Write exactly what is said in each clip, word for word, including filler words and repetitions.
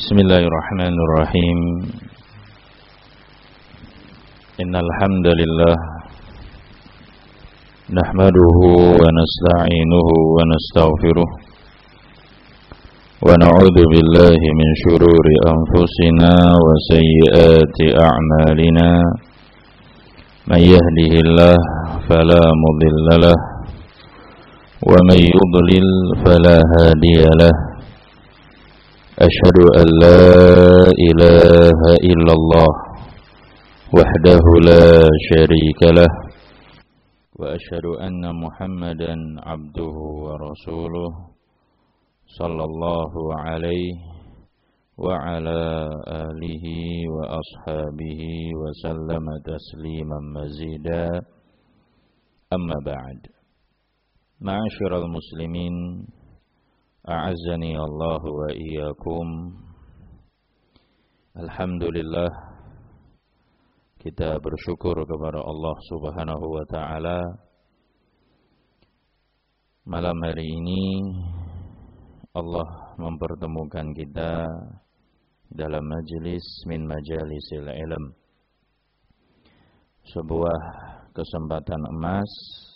Bismillahirrahmanirrahim. Innal hamdalillah nahmaduhu wa nasta'inuhu wa nastaghfiruh wa na'udzu billahi min shururi anfusina wa sayyiati a'malina. May yahdihillah fala mudilla lahu wa may yudlil fala hadiya lahu. Asyhadu an la ilaha illallah wahdahu la syarika lah wa asyhadu anna Muhammadan abduhu wa rasuluh sallallahu alaihi wa ala alihi wa ashabihi wa sallama tasliman mazida. Amma ba'd. Ma'asyiral muslimin, a'azzani Allah wa iyyakum. Alhamdulillah, kita bersyukur kepada Allah Subhanahu wa taala. Malam hari ini Allah mempertemukan kita dalam majelis min majalisil ilm, sebuah kesempatan emas,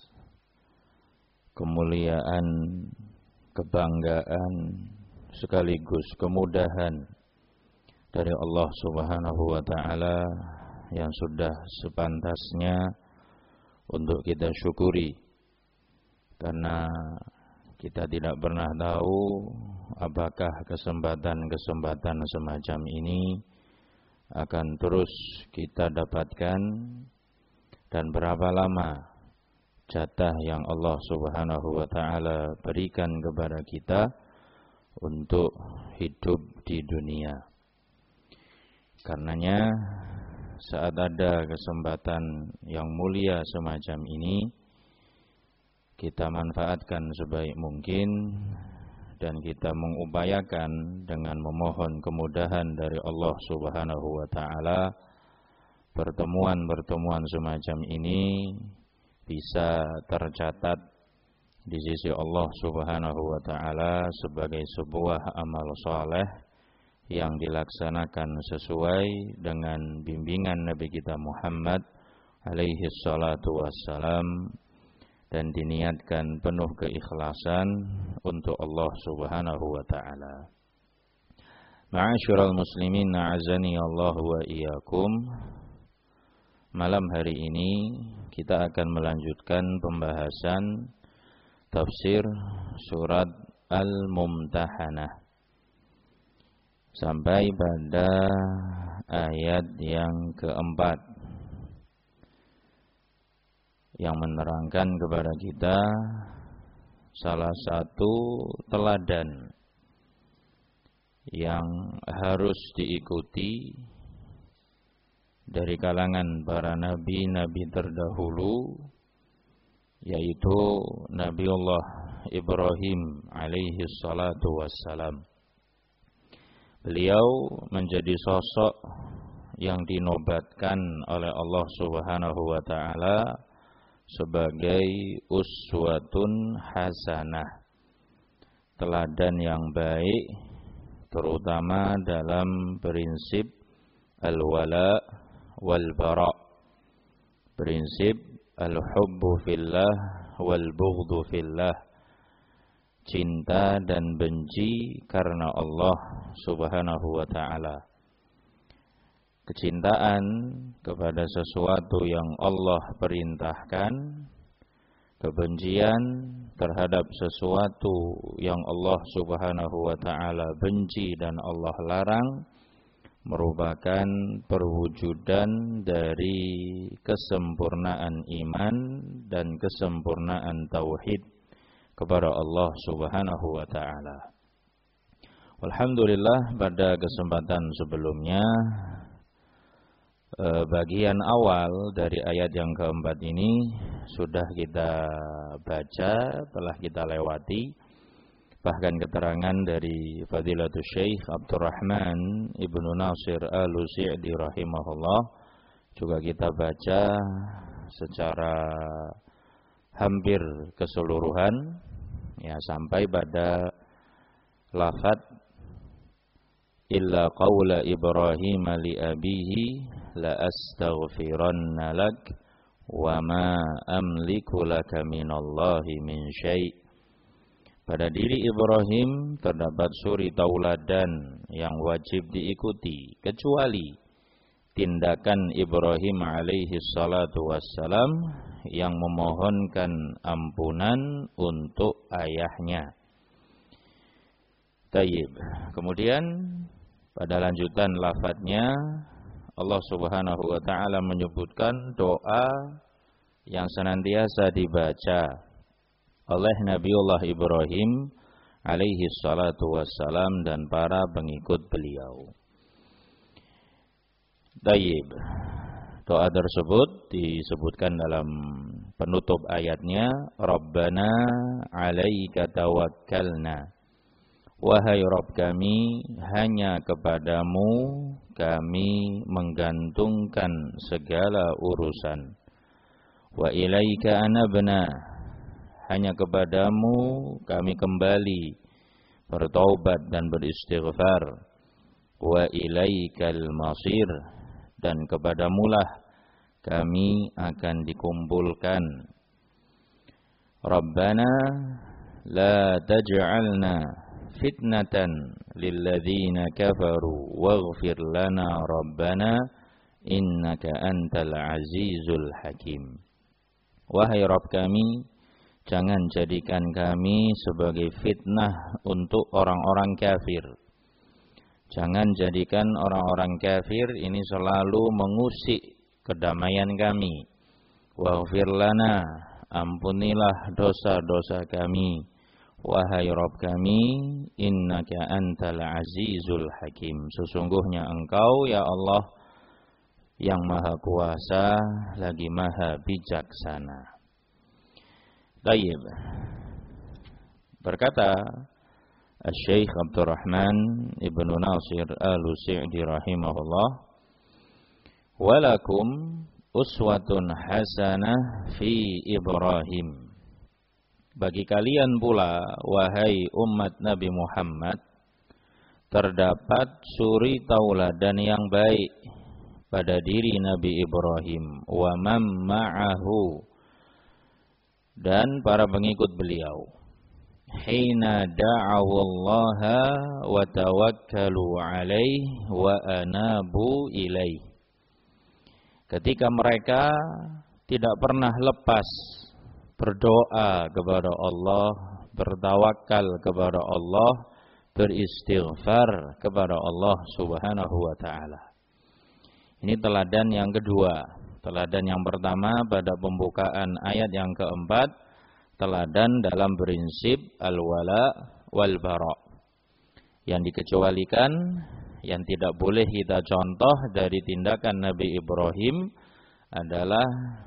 kemuliaan, kebanggaan sekaligus kemudahan dari Allah Subhanahu wa taala yang sudah sepantasnya untuk kita syukuri, karena kita tidak pernah tahu apakah kesempatan-kesempatan semacam ini akan terus kita dapatkan dan berapa lama jatah yang Allah Subhanahu wa taala berikan kepada kita untuk hidup di dunia. Karenanya saat ada kesempatan yang mulia semacam ini, kita manfaatkan sebaik mungkin dan kita mengupayakan dengan memohon kemudahan dari Allah Subhanahu wa taala, pertemuan-pertemuan semacam ini bisa tercatat di sisi Allah Subhanahu wa taala sebagai sebuah amal saleh yang dilaksanakan sesuai dengan bimbingan Nabi kita Muhammad alaihi salatu wassalam dan diniatkan penuh keikhlasan untuk Allah Subhanahu wa taala. Ma'asyiral muslimin, a'azani Allah wa iyyakum. Malam hari ini kita akan melanjutkan pembahasan tafsir surat Al-Mumtahanah sampai pada ayat yang keempat, yang menerangkan kepada kita salah satu teladan yang harus diikuti dari kalangan para nabi-nabi terdahulu, yaitu Nabiullah Ibrahim alaihi salatu wassalam. Beliau menjadi sosok yang dinobatkan oleh Allah Subhanahu wa taala sebagai uswatun hasanah, teladan yang baik, terutama dalam prinsip al-wala wal-bara, prinsip al-hubbu fillah wal-bughdhu fillah, cinta dan benci karena Allah Subhanahu wa taala. Kecintaan kepada sesuatu yang Allah perintahkan, kebencian terhadap sesuatu yang Allah Subhanahu wa taala benci dan Allah larang merupakan perwujudan dari kesempurnaan iman dan kesempurnaan tauhid kepada Allah Subhanahu wa taala. Alhamdulillah, pada kesempatan sebelumnya bagian awal dari ayat yang keempat ini sudah kita baca, telah kita lewati. Bahkan keterangan dari Fadilatul Syekh Abdurrahman Ibnu Nasir Al-Sa'di rahimahullah juga kita baca secara hampir keseluruhan, ya, sampai pada lafaz illa qawla Ibrahim li abihi la astaghfiranna lak wa ma amliku laka minallahi min syai'. Pada diri Ibrahim terdapat suri tauladan yang wajib diikuti, kecuali tindakan Ibrahim alaihi salatu wassalam yang memohonkan ampunan untuk ayahnya. Tayyib. Kemudian pada lanjutan lafadznya Allah Subhanahu wa taala menyebutkan doa yang senantiasa dibaca oleh Nabiullah Ibrahim alaihi salatu wassalam dan para pengikut beliau. Tayyib. Doa tersebut disebutkan dalam penutup ayatnya, Rabbana 'alaika tawakkalna. Wahai Rabb kami, hanya kepadamu kami menggantungkan segala urusan. Wa ilaika anabna, hanya kepadamu kami kembali bertaubat dan beristighfar. Wa ilaikal masir, dan kepadamulah kami akan dikumpulkan. Rabbana la taj'alna fitnatan lilladzina kafaru waghfir lana rabbana innaka antal azizul hakim. Wahai Rabb kami, jangan jadikan kami sebagai fitnah untuk orang-orang kafir. Jangan jadikan orang-orang kafir ini selalu mengusik kedamaian kami. Waghfir lana, ampunilah dosa-dosa kami. Wahai Rabb kami, innaka antal azizul hakim. Sesungguhnya engkau ya Allah yang maha kuasa lagi maha bijaksana. Tayyib. Berkata Syekh Abdurrahman Ibnu Nasir Al-Sa'di rahimahullah, walakum uswatun hasanah fi Ibrahim. Bagi kalian pula, wahai umat Nabi Muhammad, terdapat suri tauladan yang baik pada diri Nabi Ibrahim, wa man ma'ahu, dan para pengikut beliau. Hina da'awallaha wa tawakkalu alaihi wa anabu ilaihi. Ketika mereka tidak pernah lepas berdoa kepada Allah, bertawakal kepada Allah, beristighfar kepada Allah Subhanahu wa taala. Ini teladan yang kedua. Teladan yang pertama pada pembukaan ayat yang keempat, teladan dalam prinsip al-wala wal bara. Yang dikecualikan, yang tidak boleh kita contoh dari tindakan Nabi Ibrahim adalah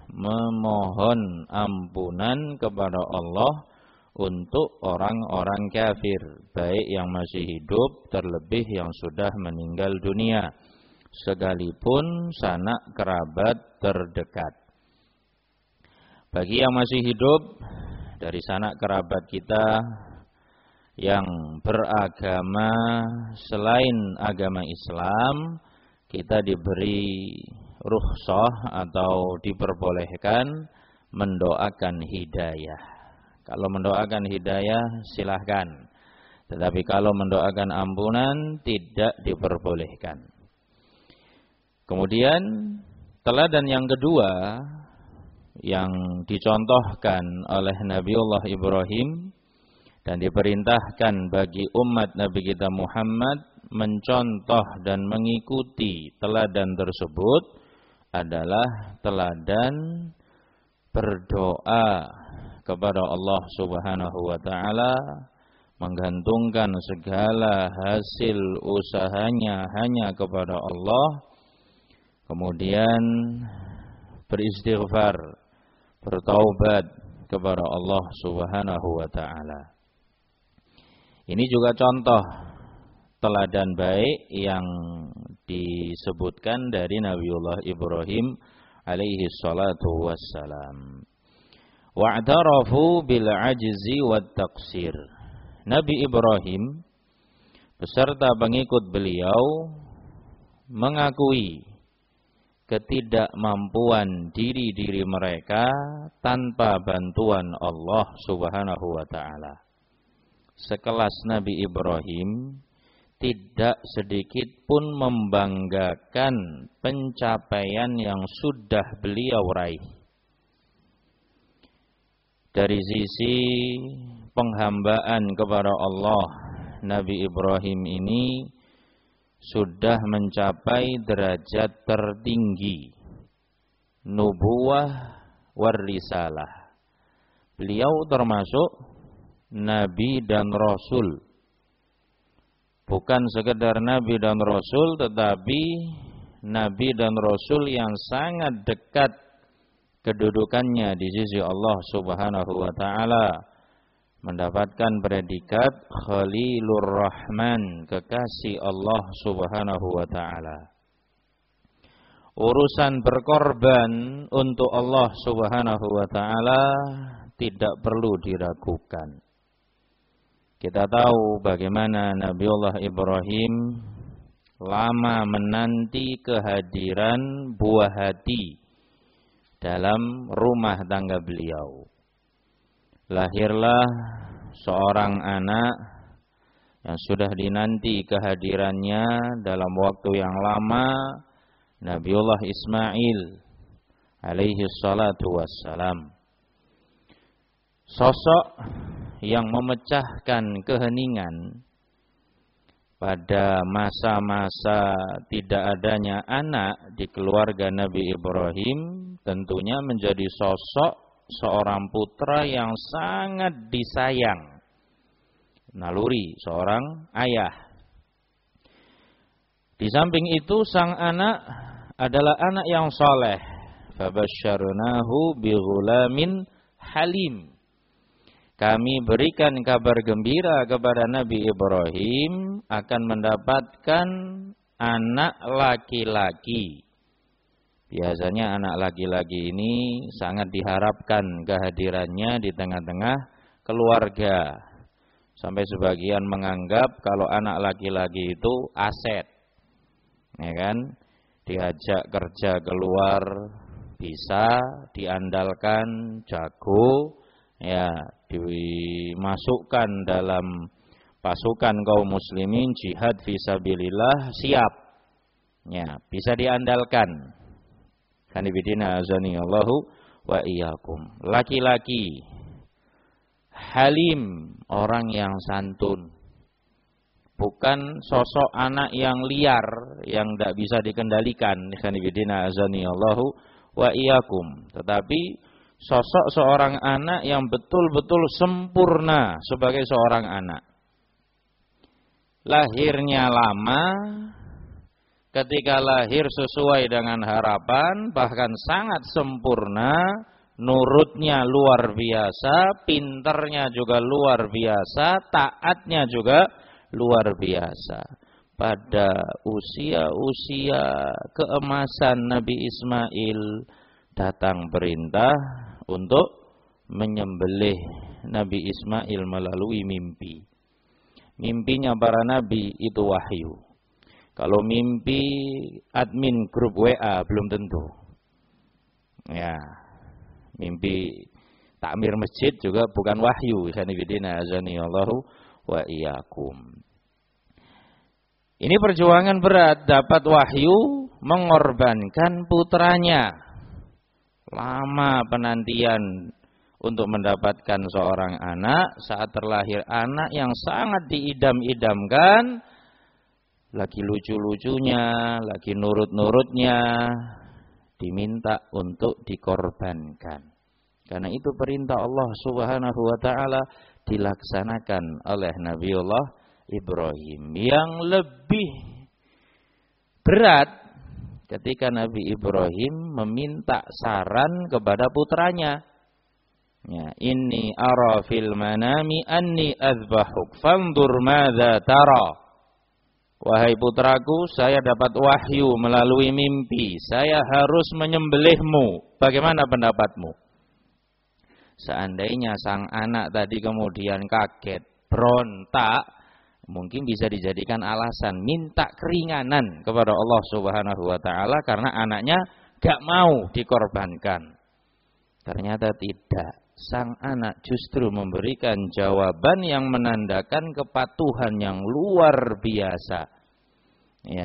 memohon ampunan kepada Allah untuk orang-orang kafir, baik yang masih hidup terlebih yang sudah meninggal dunia, sekalipun sanak kerabat terdekat. Bagi yang masih hidup dari sanak kerabat kita yang beragama selain agama Islam, kita diberi rukhsah atau diperbolehkan mendoakan hidayah. Kalau mendoakan hidayah silahkan, tetapi kalau mendoakan ampunan tidak diperbolehkan. Kemudian teladan yang kedua yang dicontohkan oleh Nabiullah Ibrahim dan diperintahkan bagi umat Nabi kita Muhammad mencontoh dan mengikuti teladan tersebut adalah teladan berdoa kepada Allah Subhanahu wa taala, menggantungkan segala hasil usahanya hanya kepada Allah, kemudian beristighfar, bertaubat kepada Allah Subhanahu wa taala. Ini juga contoh teladan baik yang disebutkan dari Nabiullah Ibrahim alaihi salatu wassalam. Wa'tarafu bil ajzi wat taqsir. Nabi Ibrahim beserta pengikut beliau mengakui ketidakmampuan diri-diri mereka tanpa bantuan Allah Subhanahu wa taala. Sekelas Nabi Ibrahim tidak sedikit pun membanggakan pencapaian yang sudah beliau raih. Dari sisi penghambaan kepada Allah, Nabi Ibrahim ini sudah mencapai derajat tertinggi nubuwah war risalah. Beliau termasuk nabi dan rasul. Bukan sekedar nabi dan rasul, tetapi nabi dan rasul yang sangat dekat kedudukannya di sisi Allah Subhanahu wa taala, mendapatkan predikat Khalilur Rahman, kekasih Allah Subhanahu wa taala. Urusan berkorban untuk Allah Subhanahu wa taala tidak perlu diragukan. Kita tahu bagaimana Nabiullah Ibrahim lama menanti kehadiran buah hati dalam rumah tangga beliau. Lahirlah seorang anak yang sudah dinanti kehadirannya dalam waktu yang lama, Nabiullah Ismail alaihi salatu wassalam. Sosok yang memecahkan keheningan pada masa-masa tidak adanya anak di keluarga Nabi Ibrahim, tentunya menjadi sosok seorang putra yang sangat disayang, naluri seorang ayah. Di samping itu sang anak adalah anak yang soleh. Fabasyarnahu bighulamin halim. Kami berikan kabar gembira kepada Nabi Ibrahim akan mendapatkan anak laki-laki. Biasanya anak laki-laki ini sangat diharapkan kehadirannya di tengah-tengah keluarga. Sampai sebagian menganggap kalau anak laki-laki itu aset. Ya kan? Diajak kerja keluar bisa, diandalkan, jago, ya, dimasukkan dalam pasukan kaum muslimin, jihad fisabilillah, siap. Ya, bisa diandalkan. Kanibidina azani Allahu wa iyyakum. Laki-laki halim, orang yang santun. Bukan sosok anak yang liar yang tidak bisa dikendalikan. Kanibidina azani Allahu wa iyyakum. Tetapi sosok seorang anak yang betul-betul sempurna sebagai seorang anak. Lahirnya lama, ketika lahir sesuai dengan harapan, bahkan sangat sempurna, nurutnya luar biasa, pinternya juga luar biasa, taatnya juga luar biasa. Pada usia-usia keemasan Nabi Ismail, datang perintah untuk menyembelih Nabi Ismail melalui mimpi. Mimpinya para nabi itu wahyu. Kalau mimpi admin grup W A belum tentu. Ya, mimpi takmir masjid juga bukan wahyu. Sanibidina azani Allahu wa iyyakum. Ini perjuangan berat, dapat wahyu mengorbankan putranya. Lama penantian untuk mendapatkan seorang anak, saat terlahir anak yang sangat diidam-idamkan, lagi lucu-lucunya, lagi nurut-nurutnya, diminta untuk dikorbankan. Karena itu perintah Allah Subhanahu wa taala dilaksanakan oleh Nabiullah Ibrahim. Yang lebih berat ketika Nabi Ibrahim meminta saran kepada putranya. Ya, inni ara fil manami anni azbahuk fanzur madza tara. Wahai putraku, saya dapat wahyu melalui mimpi. Saya harus menyembelihmu. Bagaimana pendapatmu? Seandainya sang anak tadi kemudian kaget, berontak, Mungkin bisa dijadikan alasan minta keringanan kepada Allah Subhanahu wa taala karena anaknya gak mau dikorbankan. Ternyata tidak. Sang anak justru memberikan jawaban yang menandakan kepatuhan yang luar biasa. Ya.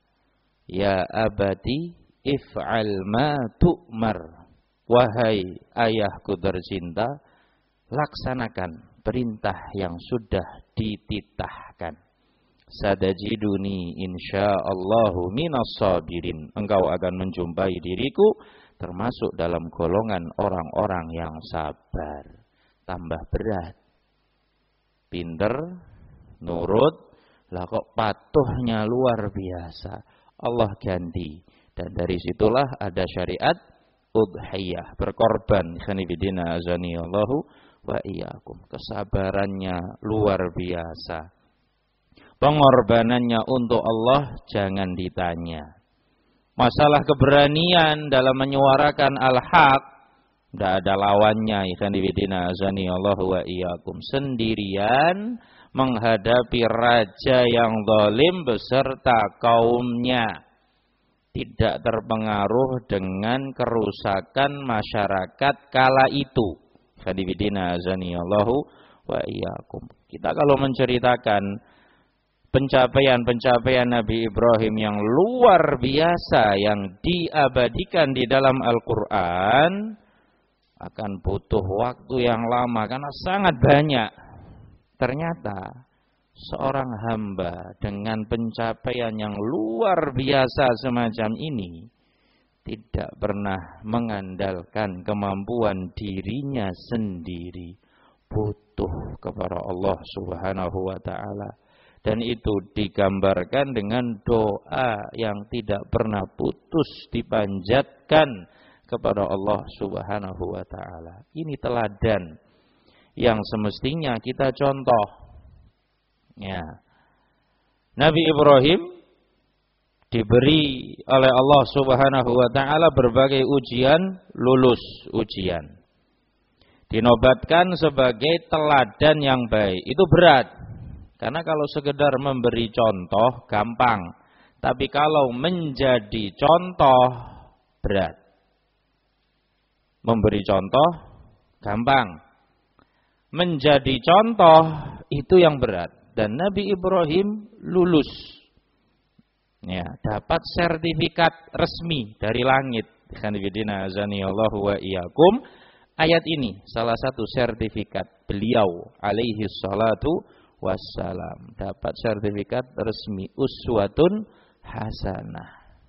Ya abadi if'al ma tu'mar. Wahai ayahku tercinta, laksanakan perintah yang sudah dititahkan. Sadajiduni insyaallahu minas sabirin. Engkau akan menjumpai diriku termasuk dalam golongan orang-orang yang sabar. Tambah berat. Pinter, nurut, lah kok patuhnya luar biasa. Allah ganti. Dan dari situlah ada syariat udhiyah, berkorban. Khanibidina azaniyallahu wa iyyakum. Kesabarannya luar biasa. Pengorbanannya untuk Allah jangan ditanya. Masalah keberanian dalam menyuarakan al-haq, tidak ada lawannya. Ikhwanifidina azanillahu wa iyyakum. Sendirian menghadapi raja yang zalim beserta kaumnya. Tidak terpengaruh dengan kerusakan masyarakat kala itu. Ikhwanifidina azanillahu wa iyyakum. Kita kalau menceritakan pencapaian-pencapaian Nabi Ibrahim yang luar biasa yang diabadikan di dalam Al-Quran akan butuh waktu yang lama karena sangat banyak. Ternyata seorang hamba dengan pencapaian yang luar biasa semacam ini tidak pernah mengandalkan kemampuan dirinya sendiri, butuh kepada Allah Subhanahu wa taala. Dan itu digambarkan dengan doa yang tidak pernah putus dipanjatkan kepada Allah Subhanahu wa taala. Ini teladan yang semestinya kita contoh. Ya. Nabi Ibrahim diberi oleh Allah Subhanahu wa taala berbagai ujian, lulus ujian. Dinobatkan sebagai teladan yang baik. Itu berat. Karena kalau sekedar memberi contoh gampang, tapi kalau menjadi contoh berat. Memberi contoh gampang, menjadi contoh itu yang berat. Dan Nabi Ibrahim lulus, ya, dapat sertifikat resmi dari langit. Khanifidina azanillahu wa iyyakum. Ayat ini salah satu sertifikat beliau alaihi salatu wassalam, dapat sertifikat resmi uswatun hasanah.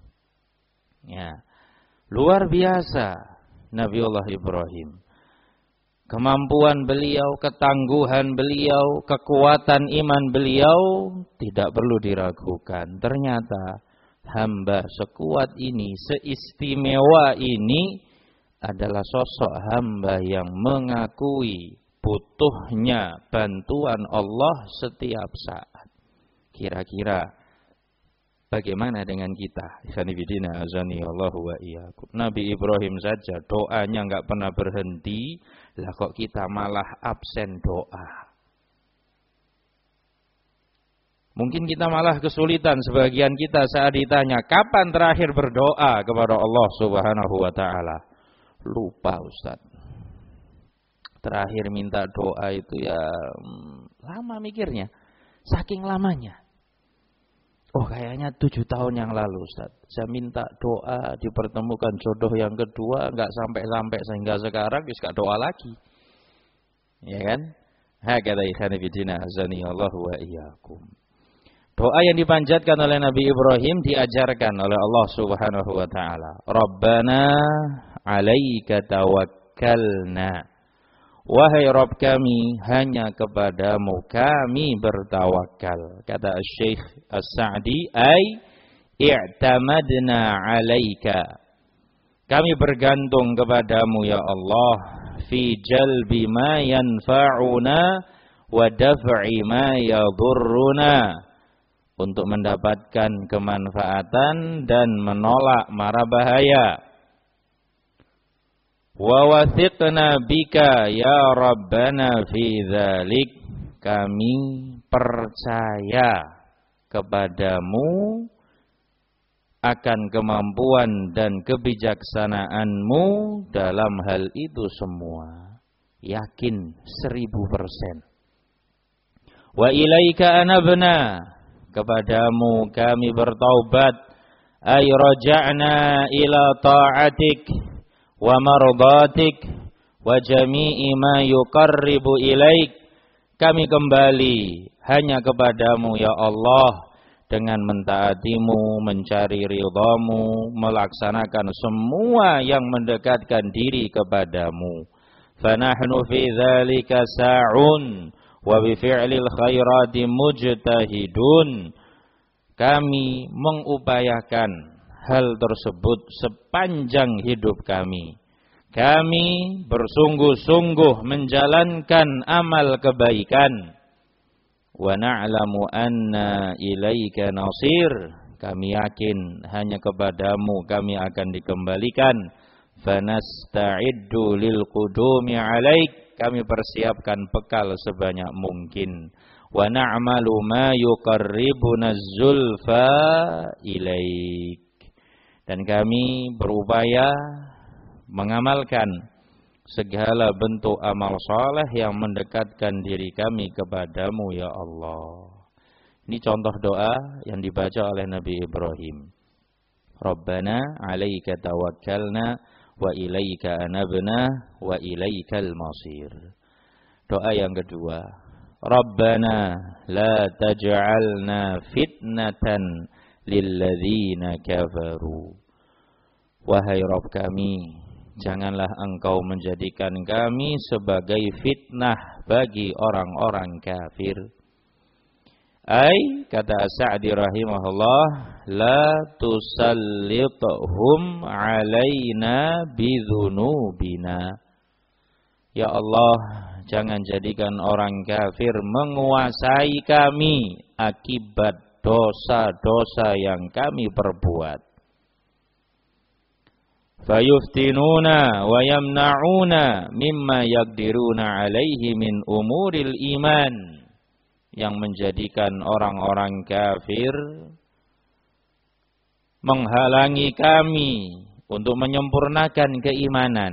Ya. Luar biasa Nabiullah Ibrahim. Kemampuan beliau, ketangguhan beliau, kekuatan iman beliau tidak perlu diragukan. Ternyata hamba sekuat ini, seistimewa ini adalah sosok hamba yang mengakui butuhnya bantuan Allah setiap saat. Kira-kira bagaimana dengan kita? Ikhwanifidina azanillahu wa iyyakum. Nabi Ibrahim saja doanya enggak pernah berhenti, lah kok kita malah absen doa. Mungkin kita malah kesulitan sebagian kita saat ditanya kapan terakhir berdoa kepada Allah Subhanahu wa taala. Lupa Ustaz. Terakhir minta doa itu ya hmm, lama mikirnya, saking lamanya. Oh kayaknya tujuh tahun yang lalu Ustaz, saya minta doa dipertemukan jodoh yang kedua, nggak sampai-sampai sehingga sekarang bisa doa lagi, ya kan? Hakadha ikhwanifidina azanillahu wa iyyakum. Doa yang dipanjatkan oleh Nabi Ibrahim diajarkan oleh Allah Subhanahu wa taala. Rabbana 'alaika tawakkalna. Wahai Rabb kami, hanya kepadamu kami bertawakal. Kata Syekh As-Sa'di, ay i'tamadna 'alaika. Kami bergantung kepadamu ya Allah fi jalbi ma yanfa'una wa daf'i ma yadurruna. Untuk mendapatkan kemanfaatan dan menolak mara bahaya. Wa wathiqna bika ya Rabbana fi dzalik. Kami percaya kepadamu akan kemampuan dan kebijaksanaanmu dalam hal itu semua. Yakin seribu persen. Wa ilaika anabna, kepadamu kami bertaubat, ay raja'na ila ta'atik wa mardatik wa jami'i ma yuqarribu ilaik. Kami kembali hanya kepadamu ya Allah, dengan mentaatimu, mencari ridhamu, melaksanakan semua yang mendekatkan diri kepadamu. Fanahnu fi dzalika sa'un wa bi fi'lil khairati mujtahidun. Kami mengupayakan hal tersebut sepanjang hidup kami. Kami bersungguh-sungguh menjalankan amal kebaikan. Wa na'lamu anna ilaika nasir. Kami yakin hanya kepadamu kami akan dikembalikan. Fanasta'iddu lil qudumi 'alaik. Kami persiapkan bekal sebanyak mungkin. Wa na'malu ma yuqarribuna zulfa ilaik. Dan kami berupaya mengamalkan segala bentuk amal saleh yang mendekatkan diri kami kepadamu ya Allah. Ini contoh doa yang dibaca oleh Nabi Ibrahim. Rabbana 'alaika tawakkalna wa ilaika anabna wa ilaikal masir. Doa yang kedua, Rabbana la taj'alna fitnatan lilladzina kafaru. Wahai Rabb kami, janganlah engkau menjadikan kami sebagai fitnah bagi orang-orang kafir. Ai, kata As-Sa'di rahimahullah, la tusallithum alaina bidzunubina. Ya Allah, jangan jadikan orang kafir menguasai kami akibat dosa-dosa yang kami perbuat. Fayuftinuna wa yamna'una mimma yaqdiruna alaihi min umuril iman, yang menjadikan orang-orang kafir menghalangi kami untuk menyempurnakan keimanan.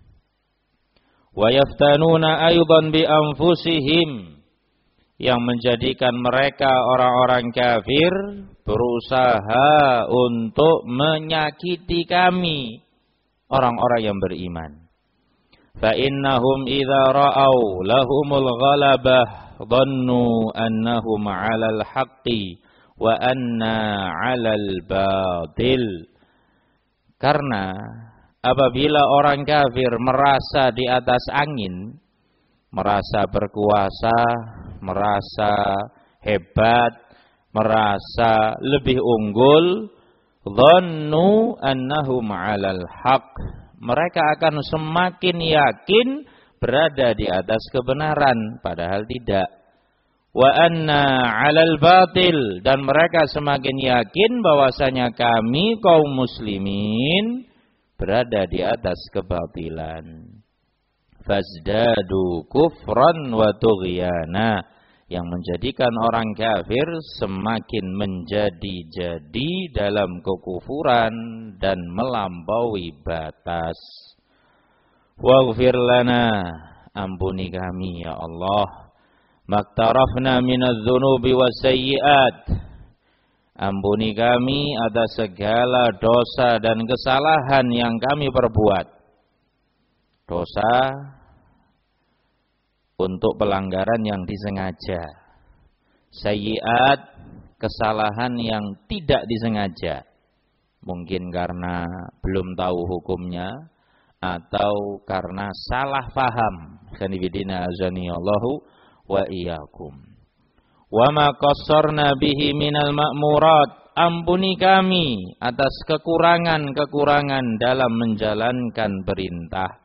Wa yaftanuna aydan bi anfusihim, yang menjadikan mereka orang-orang kafir berusaha untuk menyakiti kami orang-orang yang beriman. Fa innahum idza ra'au lahumul ghalabah dhannu annahum 'alal haqqi wa anna 'alal batil. Karena apabila orang kafir merasa di atas angin, merasa berkuasa, merasa hebat, merasa lebih unggul, dhannu annahum 'alal haqq, mereka akan semakin yakin berada di atas kebenaran, padahal tidak. Wa anna 'alal batil, dan mereka semakin yakin bahwasanya kami kaum muslimin berada di atas kebatilan. Fazdadu kufran wa tughyana, yang menjadikan orang kafir semakin menjadi-jadi dalam kekufuran dan melampaui batas. Waghfir lana, ampuni kami ya Allah, maktarafna minadz-dzunubi wasayyi'at, ampuni kami atas segala dosa dan kesalahan yang kami perbuat. Dosa untuk pelanggaran yang disengaja, sayyi'at, kesalahan yang tidak disengaja, mungkin karena belum tahu hukumnya atau karena salah paham. Khanibidina azaniyallahu wa iyyakum. Wa ma qassarna bihi minal ma'murat, ampuni kami atas kekurangan-kekurangan dalam menjalankan perintah.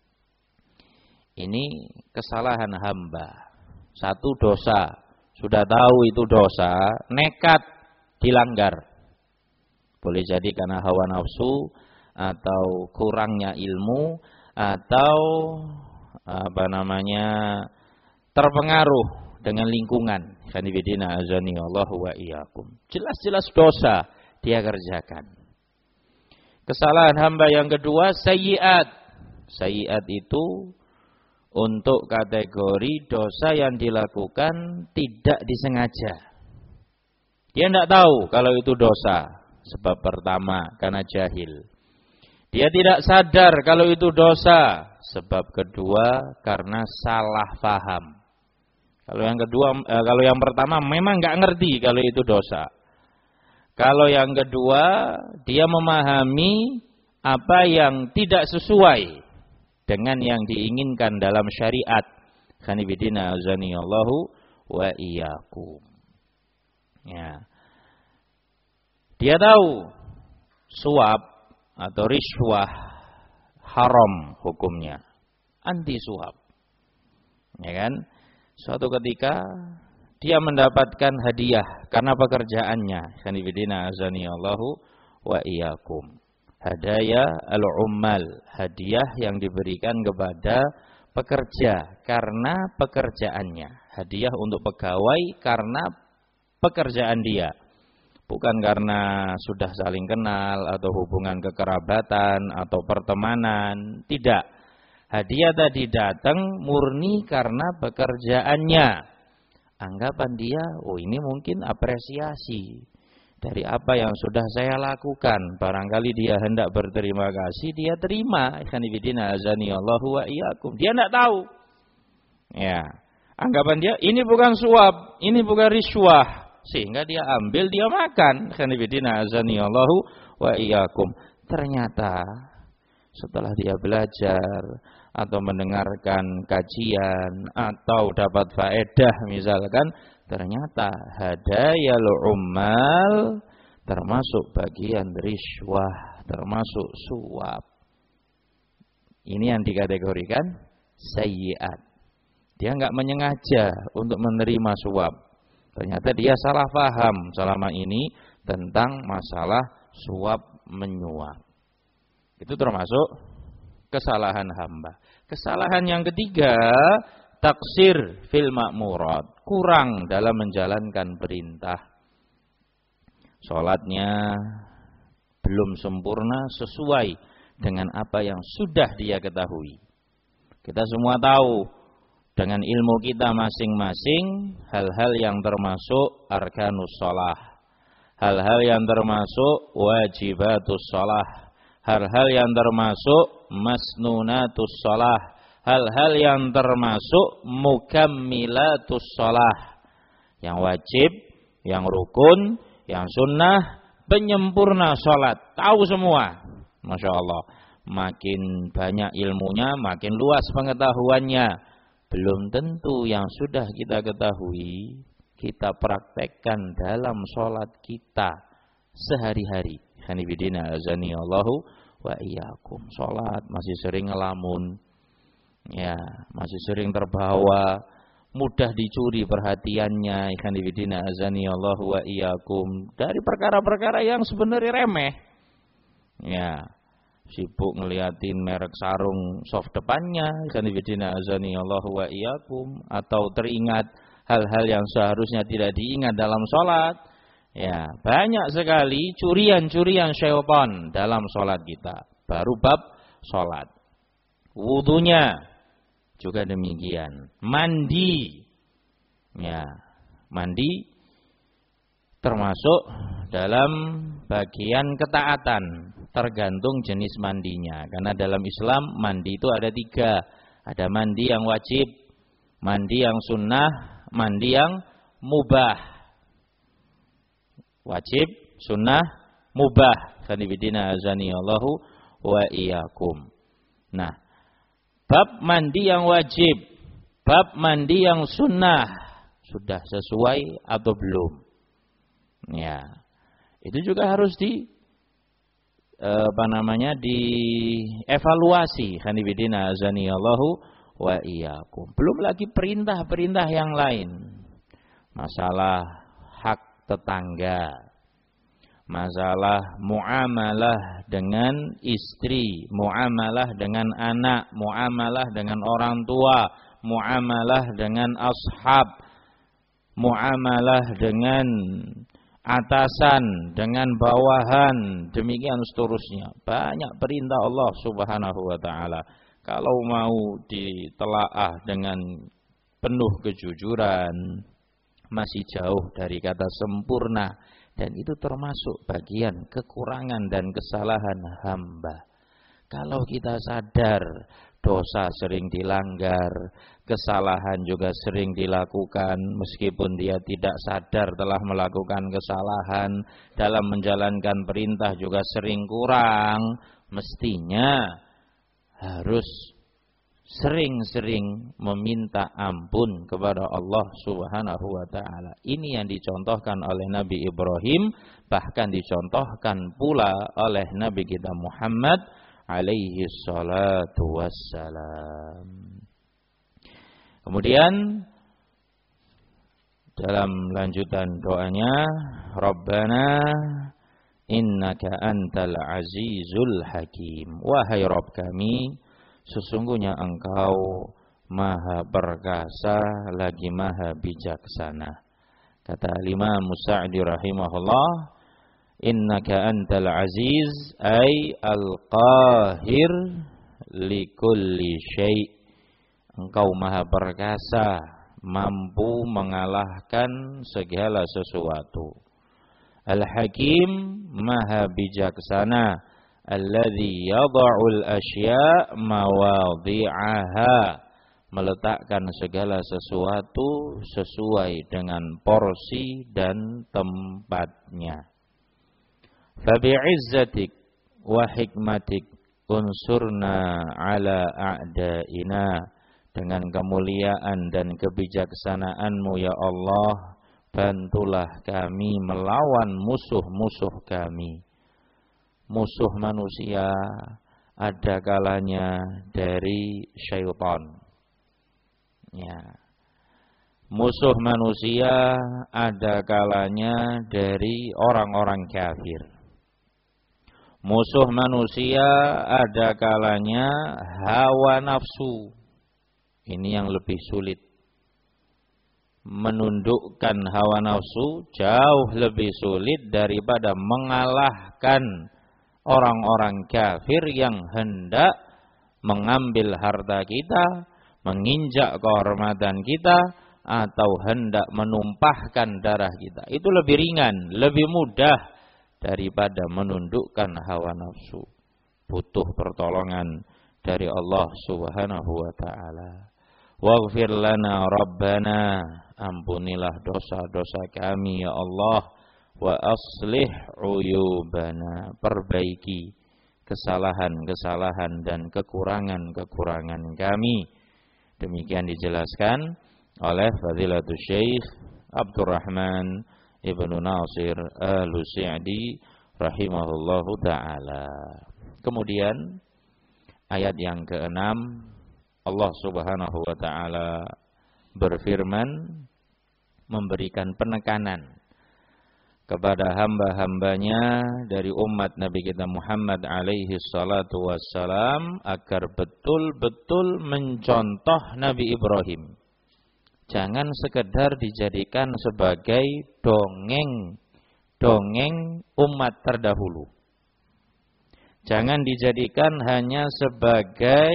Ini kesalahan hamba. Satu dosa, sudah tahu itu dosa, nekat dilanggar. Boleh jadi karena hawa nafsu, atau kurangnya ilmu, atau apa namanya terpengaruh dengan lingkungan. Khanifidina azani Allah wa iyyakum. Jelas-jelas dosa dia kerjakan. Kesalahan hamba yang kedua, sayyiat. Sayyiat itu untuk kategori dosa yang dilakukan tidak disengaja. Dia tidak tahu kalau itu dosa. Sebab pertama, karena jahil. Dia tidak sadar kalau itu dosa. Sebab kedua, karena salah paham. Kalau yang kedua, eh, kalau yang pertama memang nggak ngerti kalau itu dosa. Kalau yang kedua, dia memahami apa yang tidak sesuai dengan yang diinginkan dalam syariat. Khanifidina azanillahu wa iyyakum. Ya. Dia tahu suap atau riswah haram hukumnya, anti suap. Ya kan? Suatu ketika dia mendapatkan hadiah karena pekerjaannya. Khanifidina azanillahu wa iyyakum. Hadaya al-ummal, hadiah yang diberikan kepada pekerja karena pekerjaannya. Hadiah untuk pegawai karena pekerjaan dia. Bukan karena sudah saling kenal atau hubungan kekerabatan atau pertemanan. Tidak. Hadiah tadi datang murni karena pekerjaannya. Anggapan dia, oh ini mungkin apresiasi dari apa yang sudah saya lakukan. Barangkali dia hendak berterima kasih, dia terima. Khanifidina azanillahu wa iyyakum. Dia tidak tahu. Ya. Anggapan dia, ini bukan suap, ini bukan riswah. Sehingga dia ambil, dia makan. Khanifidina azanillahu wa iyyakum. Ternyata setelah dia belajar atau mendengarkan kajian atau dapat faedah misalkan, ternyata hadayal ummal termasuk bagian riswah, termasuk suap. Ini yang dikategorikan sayyiat. Dia enggak menyengaja untuk menerima suap. Ternyata dia salah paham selama ini tentang masalah suap menyuap. Itu termasuk kesalahan hamba. Kesalahan yang ketiga, taksir fil ma'murat, kurang dalam menjalankan perintah. Salatnya belum sempurna sesuai dengan apa yang sudah dia ketahui. Kita semua tahu dengan ilmu kita masing-masing hal-hal yang termasuk arkanus shalah, hal-hal yang termasuk wajibatus shalah, hal-hal yang termasuk masnunatus shalah, hal-hal yang termasuk mukammilatus shalah, yang wajib, yang rukun, yang sunnah, penyempurna salat. Tahu semua. Masya Allah. Makin banyak ilmunya, makin luas pengetahuannya. Belum tentu yang sudah kita ketahui kita praktekkan dalam salat kita sehari-hari. Khanifidina azanillahu wa iyyakum. Salat masih sering ngelamun. Ya, masih sering terbawa, mudah dicuri perhatiannya. Khanifidina azanillahu wa iyyakum. Dari perkara-perkara yang sebenarnya remeh. Ya. Sibuk ngeliatin merek sarung soft depannya, khanifidina azanillahu wa iyyakum, atau teringat hal-hal yang seharusnya tidak diingat dalam sholat. Ya, banyak sekali curian-curian syaitan dalam sholat kita. Baru bab sholat. Wudunya juga demikian. Mandi, ya, mandi termasuk dalam bagian ketaatan. Tergantung jenis mandinya. Karena dalam Islam mandi itu ada tiga. Ada mandi yang wajib, mandi yang sunnah, mandi yang mubah. Wajib, sunnah, mubah. Khanifidina azanillahu wa iyyakum. Nah, bab mandi yang wajib, bab mandi yang sunnah, sudah sesuai atau belum? Ya, itu juga harus di apa namanya dievaluasi. Khanifidina azanillahu wa iyyakum. Belum lagi perintah-perintah yang lain. Masalah hak tetangga, masalah muamalah dengan istri, muamalah dengan anak, muamalah dengan orang tua, muamalah dengan ashab, muamalah dengan atasan, dengan bawahan, demikian seterusnya. Banyak perintah Allah Subhanahu wa taala. Kalau mau ditelaah dengan penuh kejujuran, masih jauh dari kata sempurna, dan itu termasuk bagian kekurangan dan kesalahan hamba. Kalau kita sadar dosa sering dilanggar, kesalahan juga sering dilakukan, meskipun dia tidak sadar telah melakukan kesalahan, dalam menjalankan perintah juga sering kurang, mestinya harus sering-sering meminta ampun kepada Allah Subhanahu wa taala. Ini yang dicontohkan oleh Nabi Ibrahim, bahkan dicontohkan pula oleh Nabi kita Muhammad alaihi salatu wassalam. Kemudian dalam lanjutan doanya, Rabbana innaka antal azizul hakim. Wahai Rabb kami, sesungguhnya Engkau maha perkasa lagi maha bijaksana. Kata Imam Sa'di rahimahullah, innaka antal aziz ay al-qahir likulli syai'. Engkau maha perkasa, mampu mengalahkan segala sesuatu. Al-hakim, maha bijaksana, alladzi yada'ul asya' mawadhi'aha, meletakkan segala sesuatu sesuai dengan porsi dan tempatnya. Fabi'izzatik wa hikmatik unsurna ala a'da'ina, dengan kemuliaan dan kebijaksanaanmu ya Allah, bantulah kami melawan musuh-musuh kami. Musuh manusia ada kalanya dari syaitan. Ya. Musuh manusia ada kalanya dari orang-orang kafir. Musuh manusia ada kalanya hawa nafsu. Ini yang lebih sulit. Menundukkan hawa nafsu jauh lebih sulit daripada mengalahkan orang-orang kafir yang hendak mengambil harta kita, menginjak kehormatan kita, atau hendak menumpahkan darah kita. Itu lebih ringan, lebih mudah daripada menundukkan hawa nafsu. Butuh pertolongan dari Allah Subhanahu wa taala. Waghfir lana Rabbana, ampunilah dosa-dosa kami ya Allah. Wa aslih uyubana, perbaiki kesalahan-kesalahan dan kekurangan-kekurangan kami. Demikian dijelaskan oleh Fadilatul Syekh Abdurrahman Ibnu Nasir Al-Sa'di rahimahullahu ta'ala. Kemudian ayat yang keenam, Allah Subhanahu wa ta'ala berfirman, memberikan penekanan kepada hamba-hambanya dari umat Nabi kita Muhammad alaihi salatu wassalam agar betul-betul mencontoh Nabi Ibrahim. Jangan sekedar dijadikan sebagai dongeng dongeng umat terdahulu. Jangan dijadikan hanya sebagai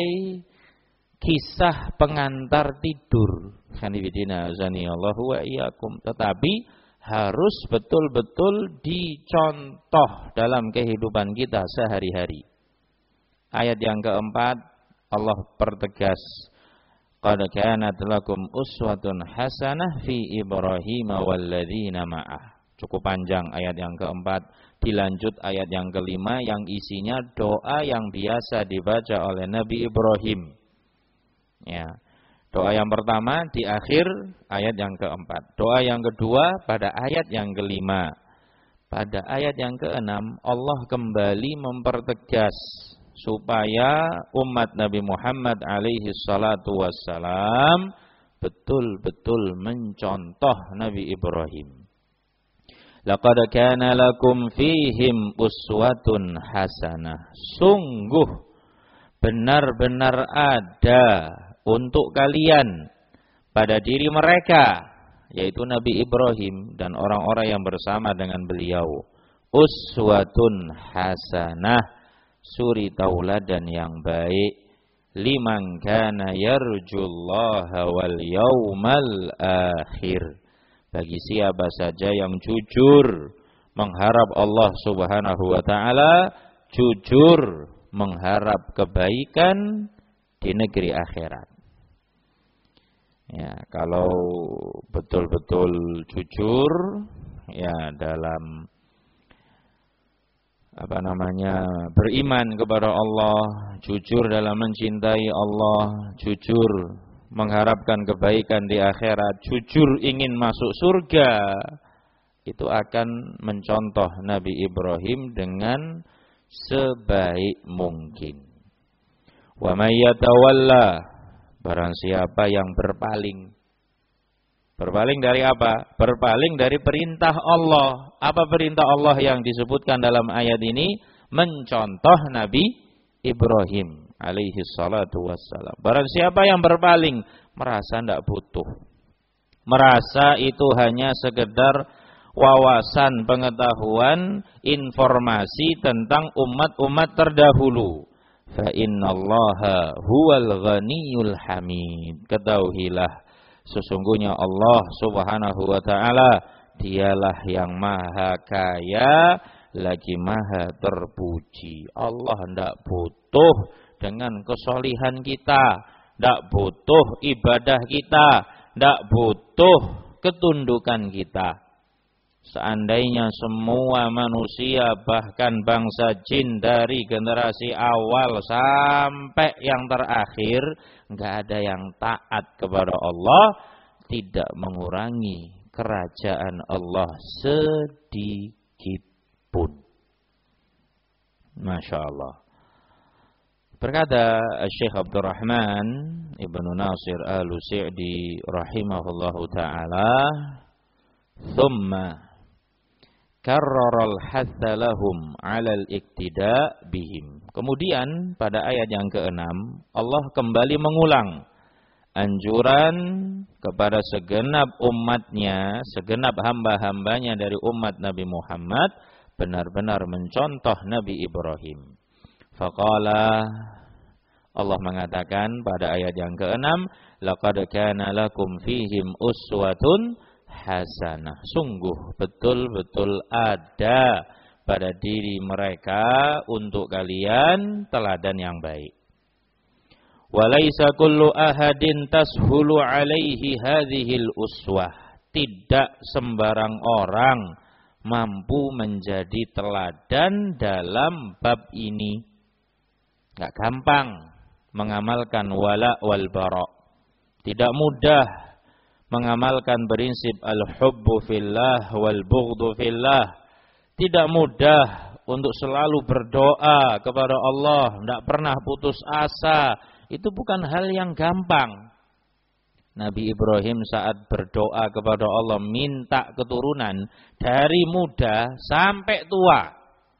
kisah pengantar tidur. Khanifidina azanillahu wa iyyakum. Tetapi harus betul-betul dicontoh dalam kehidupan kita sehari-hari. Ayat yang keempat, Allah pertegas, qad kanat lakum uswatun hasanah fi Ibrahim walladzina ma'ah. Cukup panjang ayat yang keempat. Dilanjut ayat yang kelima yang isinya doa yang biasa dibaca oleh Nabi Ibrahim. Ya. Doa yang pertama di akhir ayat yang keempat. Doa yang kedua pada ayat yang kelima. Pada ayat yang keenam Allah kembali mempertegas supaya umat Nabi Muhammad alaihi salatu wassalam betul-betul mencontoh Nabi Ibrahim. Laqad kana lakum fihim uswatun hasanah. Sungguh benar-benar ada untuk kalian pada diri mereka, yaitu Nabi Ibrahim dan orang-orang yang bersama dengan beliau. Uswatun hasanah, suri tauladan yang baik, liman kana yarjullaha wal yaumal akhir, bagi siapa saja yang jujur mengharap Allah Subhanahu wa taala, jujur mengharap kebaikan di negeri akhirat. Ya, kalau betul-betul jujur ya dalam apa namanya beriman kepada Allah, jujur dalam mencintai Allah, jujur mengharapkan kebaikan di akhirat, jujur ingin masuk surga, itu akan mencontoh Nabi Ibrahim dengan sebaik mungkin. Wa may yatawalla, barang siapa yang berpaling. Berpaling dari apa? Berpaling dari perintah Allah. Apa perintah Allah yang disebutkan dalam ayat ini? Mencontoh Nabi Ibrahim alaihi salatu wassalam. Barang siapa yang berpaling, merasa tidak butuh, merasa itu hanya sekedar wawasan, pengetahuan, informasi tentang umat-umat terdahulu. Fa innallaha huwal ghaniyul hamid. Ketahuilah, sesungguhnya Allah Subhanahu wa taala dialah yang maha kaya lagi maha terpuji. Allah tidak butuh dengan kesolihan kita, tidak butuh ibadah kita, tidak butuh ketundukan kita. Seandainya semua manusia, bahkan bangsa jin dari generasi awal sampai yang terakhir, enggak ada yang taat kepada Allah, tidak mengurangi kerajaan Allah sedikit pun. Masya Allah. Berkata Syekh Abdurrahman Ibnu Nasir Al-Sa'di rahimahullahu ta'ala, thumma karraral hatha lahum 'alal iktida bihim. Kemudian pada ayat yang keenam Allah kembali mengulang anjuran kepada segenap umatnya, segenap hamba-hambanya dari umat Nabi Muhammad, benar-benar mencontoh Nabi Ibrahim. Faqala, Allah mengatakan pada ayat yang keenam, laqad kana lakum fihim uswatun hasanah. Sungguh betul-betul ada pada diri mereka untuk kalian teladan yang baik. Walaisa kullu ahadin tashulu alaihi hadhil uswah. Tidak sembarang orang mampu menjadi teladan dalam bab ini. Enggak gampang mengamalkan wala wal bara. Tidak mudah mengamalkan prinsip al-hubbu fillah wal bughdhu fillah. Tidak mudah untuk selalu berdoa kepada Allah, tidak pernah putus asa. Itu bukan hal yang gampang. Nabi Ibrahim saat berdoa kepada Allah minta keturunan dari muda sampai tua.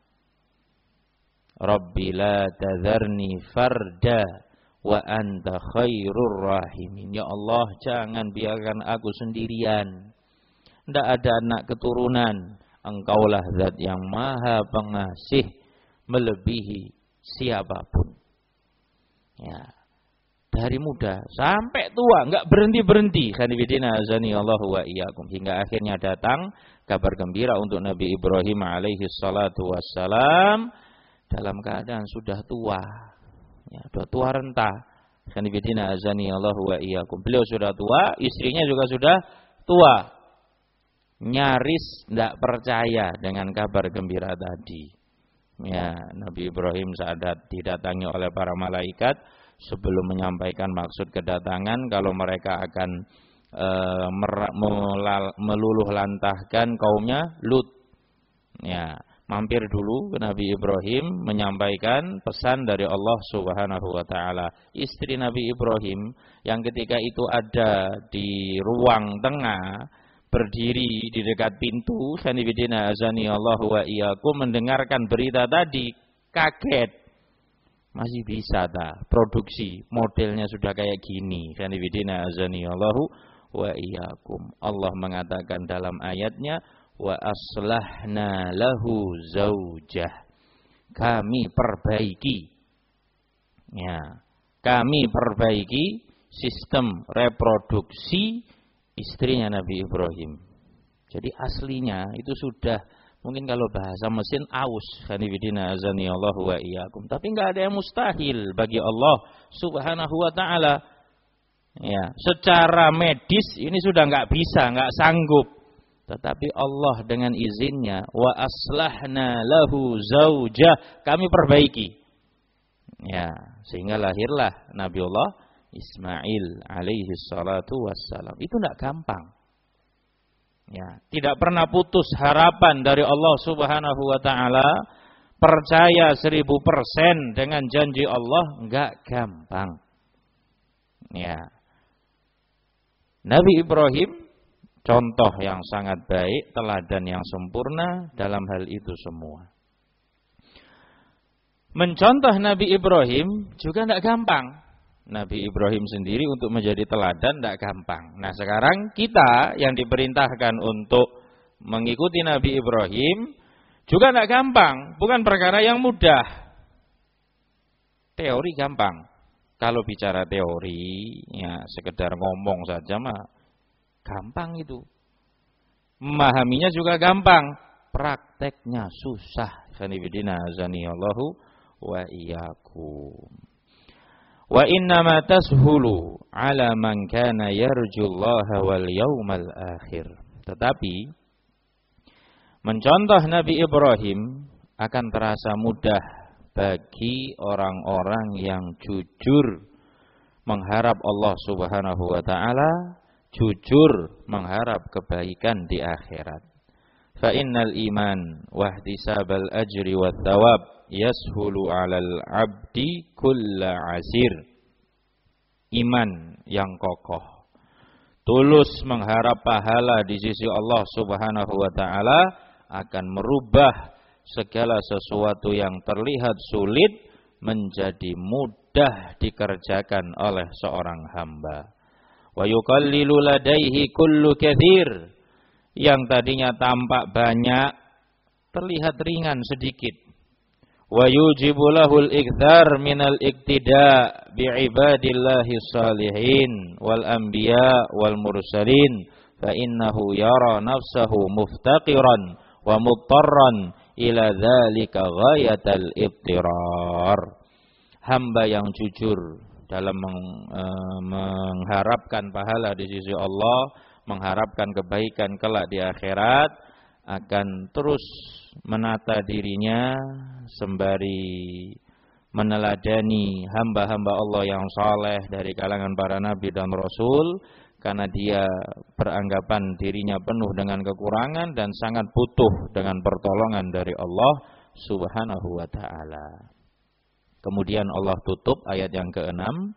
Rabbi la tadharni farda wa anta khairur rahimin. Ya Allah, jangan biarkan aku sendirian. Tidak ada anak keturunan. Engkaulah zat yang maha pengasih melebihi siapapun. Ya, dari muda sampai tua, enggak berhenti-berhenti. Khanifidina azani Allahu wa iyyakum. Hingga akhirnya datang kabar gembira untuk Nabi Ibrahim alaihi salatu wassalam dalam keadaan sudah tua. Ya, sudah tua renta. Khanifidina azani Allahu wa iyyakum. Beliau sudah tua, istrinya juga sudah tua. Nyaris tidak percaya dengan kabar gembira tadi. Ya, Nabi Ibrahim saat didatangi oleh para malaikat, sebelum menyampaikan maksud kedatangan, kalau mereka akan e, meluluh lantahkan kaumnya, Lut. Ya, mampir dulu ke Nabi Ibrahim menyampaikan pesan dari Allah Subhanahu wa taala. Istri Nabi Ibrahim yang ketika itu ada di ruang tengah, berdiri di dekat pintu, sanibidina azani Allahu wa iyyakum, mendengarkan berita tadi, kaget. Masih bisa tak produksi modelnya sudah kayak gini, sanibidina azani Allahu wa iyyakum. Allah mengatakan dalam ayatnya, wa aslahna lahu zaujah. Kami perbaiki. Ya, kami perbaiki sistem reproduksi istrinya Nabi Ibrahim. Jadi aslinya itu sudah, mungkin kalau bahasa mesin aus, khanifidina azani Allah wa iyyakum. Tapi enggak ada yang mustahil bagi Allah Subhanahu wa taala. Ya, secara medis ini sudah enggak bisa, enggak sanggup. Tetapi Allah dengan izinnya, wa aslahna lahu zaujah, kami perbaiki. Ya, sehingga lahirlah Nabiullah Ismail alaihi salatu wassalam. Itu enggak gampang. Ya, tidak pernah putus harapan dari Allah Subhanahu wa taala, percaya seribu persen dengan janji Allah, enggak gampang. Ya. Nabi Ibrahim contoh yang sangat baik, teladan yang sempurna dalam hal itu semua. Mencontoh Nabi Ibrahim juga enggak gampang. Nabi Ibrahim sendiri untuk menjadi teladan tidak gampang. Nah sekarang kita yang diperintahkan untuk mengikuti Nabi Ibrahim juga tidak gampang. Bukan perkara yang mudah. Teori gampang. Kalau bicara teori, ya sekedar ngomong saja mah gampang itu. Memahaminya juga gampang. Prakteknya susah. Sanibidina azaniyallahu wa iyyakum. Wa innama tashulu ala man kana yarjullaha wal yawmal akhir. Tetapi mencontoh Nabi Ibrahim akan terasa mudah bagi orang-orang yang jujur mengharap Allah Subhanahu wa taala, jujur mengharap kebaikan di akhirat. Fa innal iman wa ihtisabal ajri wat thawab yashulu 'alal 'abdi kulla 'asir. Iman yang kokoh, tulus mengharap pahala di sisi Allah Subhanahu wa taala akan merubah segala sesuatu yang terlihat sulit menjadi mudah dikerjakan oleh seorang hamba. Wa yuqallilu ladaihi kullu katsir. Yang tadinya tampak banyak terlihat ringan sedikit. Wa yujibu lahul ikthar minal iktida bi'ibadillahi salihin wal anbiya wal mursalin fa innahu yara nafsahu muftaqiran wa muttarran ila dzalika ghayatal ibtirar. Hamba yang jujur dalam meng, e, mengharapkan pahala di sisi Allah, mengharapkan kebaikan kelak di akhirat, akan terus menata dirinya sembari meneladani hamba-hamba Allah yang saleh dari kalangan para nabi dan rasul, karena dia beranggapan dirinya penuh dengan kekurangan dan sangat butuh dengan pertolongan dari Allah Subhanahu wa taala. Kemudian Allah tutup ayat yang keenam,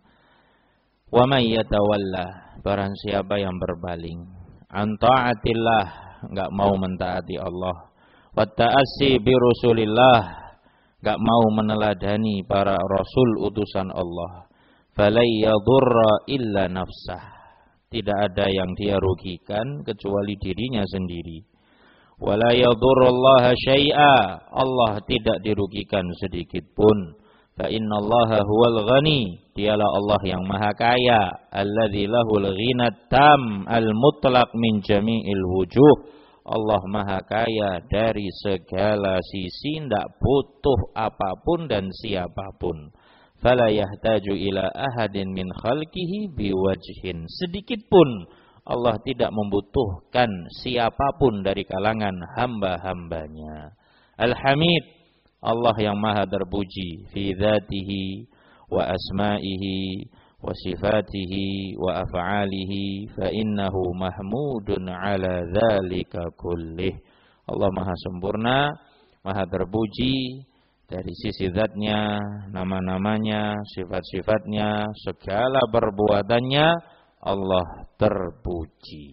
wa may yatawalla, barang siapa yang berpaling, an ta'atillah, enggak mau mentaati Allah, wa ta'assi bi rusulillah, enggak mau meneladani para rasul utusan Allah, falay yadurra illa nafsah, tidak ada yang dia rugikan kecuali dirinya sendiri. Wala yadurrullaha syai'a, Allah tidak dirugikan sedikit pun. Fa innallaha huwal ghani, dialah Allah yang maha kaya, alladzi lahul ghinat tam al mutlaq min jami'il wujuh. Allah maha kaya dari segala sisi, tidak butuh apapun dan siapapun. Fala yahtaju ila ahadin min khalqihi biwajhin, sedikit pun Allah tidak membutuhkan siapapun dari kalangan hamba-hambanya. Al-Hamid, Allah yang maha terpuji, fi dzatihi wa asma'ihi wa sifatihi wa af'alihi, fa innahu mahmudun ala dzalika kullih. Allah maha sempurna, maha terpuji dari sisi zatnya, nama-namanya, sifat-sifatnya, segala perbuatannya Allah terpuji.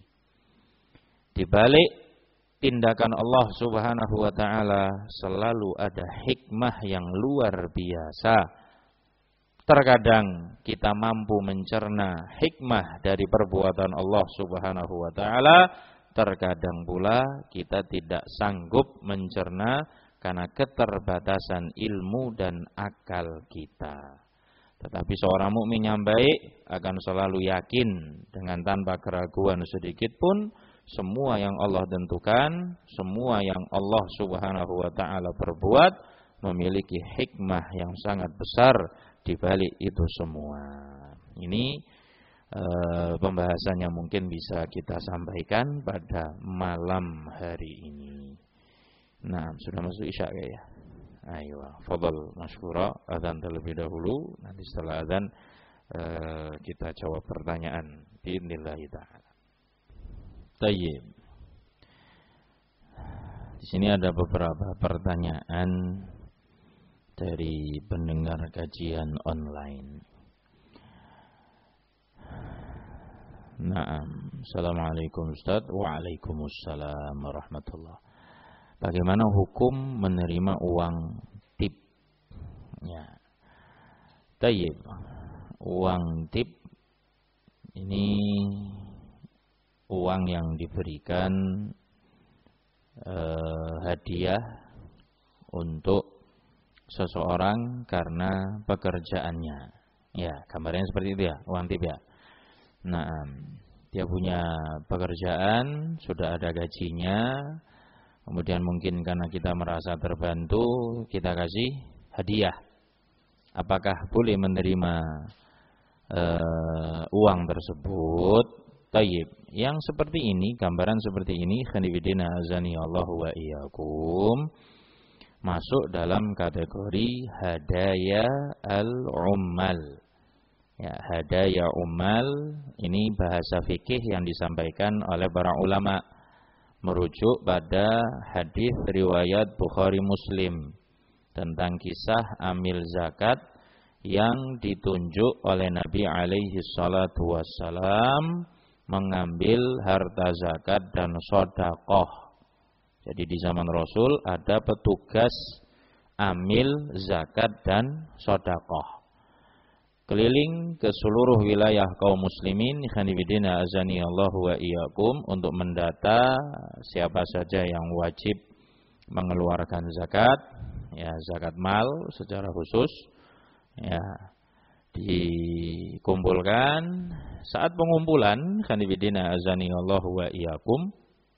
Di balik tindakan Allah Subhanahu wa taala selalu ada hikmah yang luar biasa. terkadang kita mampu mencerna hikmah dari perbuatan Allah Subhanahu wa taala, terkadang pula kita tidak sanggup mencerna karena keterbatasan ilmu dan akal kita. Tetapi seorang mukmin yang baik akan selalu yakin dengan tanpa keraguan sedikit pun semua yang Allah tentukan, semua yang Allah Subhanahu wa taala perbuat memiliki hikmah yang sangat besar di balik itu semua. Ini e, pembahasan yang mungkin bisa kita sampaikan pada malam hari ini. Nah, sudah masuk isya ya. Ayo, fadhal masyhura, azan terlebih dahulu, nanti setelah azan e, kita jawab pertanyaan biidznillah taala. Tayyib. Di sini ada beberapa pertanyaan dari pendengar kajian online. Naam. Assalamualaikum Ustaz. Waalaikumsalam warahmatullah. Bagaimana hukum menerima uang tip? Ya. Tayyib. Uang tip ini uang yang diberikan eh, hadiah untuk seseorang karena pekerjaannya. Ya, gambarnya seperti itu ya, uang tip ya. Nah, dia punya pekerjaan, sudah ada gajinya, kemudian mungkin karena kita merasa terbantu, kita kasih hadiah. Apakah boleh menerima uh, uang tersebut? Tayyib. Yang seperti ini, gambaran seperti ini, khanifidina azani Allahu wa iyyakum, masuk dalam kategori hadaya al-ummal. Ya, hadaya ummal ini bahasa fikih yang disampaikan oleh para ulama merujuk pada hadis riwayat Bukhari Muslim tentang kisah amil zakat yang ditunjuk oleh Nabi alaihi salatu wassalam mengambil harta zakat dan sedekah. Jadi di zaman Rasul ada petugas amil zakat dan sedekah. Keliling ke seluruh wilayah kaum muslimin, khanifidina azani Allahu wa iyyakum, untuk mendata siapa saja yang wajib mengeluarkan zakat, ya zakat mal secara khusus, ya dikumpulkan. Saat pengumpulan, khanifidina azani Allahu wa iyyakum,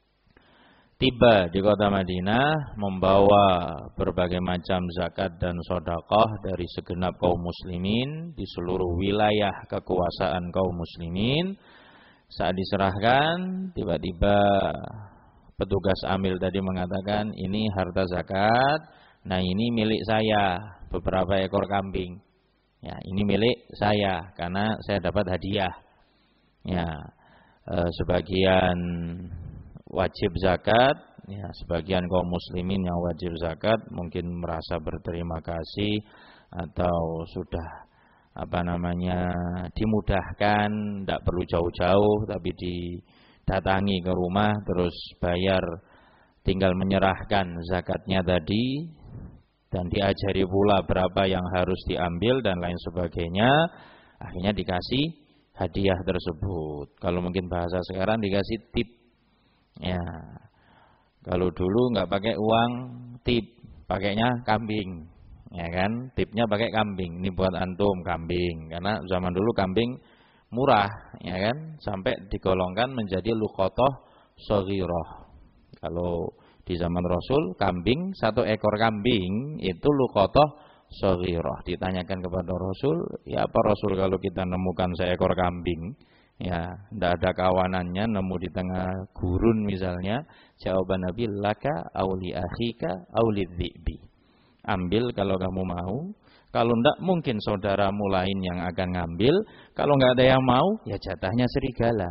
tiba di kota Madinah membawa berbagai macam zakat dan sedekah dari segenap kaum muslimin di seluruh wilayah kekuasaan kaum muslimin. Saat diserahkan, tiba-tiba petugas amil tadi mengatakan, ini harta zakat, nah ini milik saya, beberapa ekor kambing. Ya, ini milik saya karena saya dapat hadiah. Ya, eh, sebagian wajib zakat, ya sebagian kaum muslimin yang wajib zakat mungkin merasa berterima kasih atau sudah apa namanya dimudahkan, tidak perlu jauh-jauh tapi didatangi ke rumah terus bayar, tinggal menyerahkan zakatnya tadi dan diajari pula berapa yang harus diambil dan lain sebagainya, akhirnya dikasih hadiah tersebut. Kalau mungkin bahasa sekarang dikasih tip. Ya, kalau dulu nggak pakai uang tip, pakainya kambing, ya kan? Tipnya pakai kambing. Ini buat antum kambing, karena zaman dulu kambing murah, ya kan? Sampai digolongkan menjadi luqatah shaghirah. Kalau di zaman Rasul, kambing satu ekor kambing itu luqatah shaghirah. Ditanyakan kepada Rasul, ya apa Rasul kalau kita nemukan seekor kambing? Ya, tidak ada kawanannya, nemu di tengah gurun misalnya. Jawaban Nabi, laka auli akhika auli dhi'bi. Ambil kalau kamu mau, kalau tidak mungkin saudaramu lain yang akan ngambil. Kalau nggak ada yang mau, ya jatahnya serigala.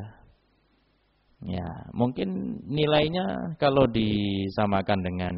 Ya, mungkin nilainya kalau disamakan dengan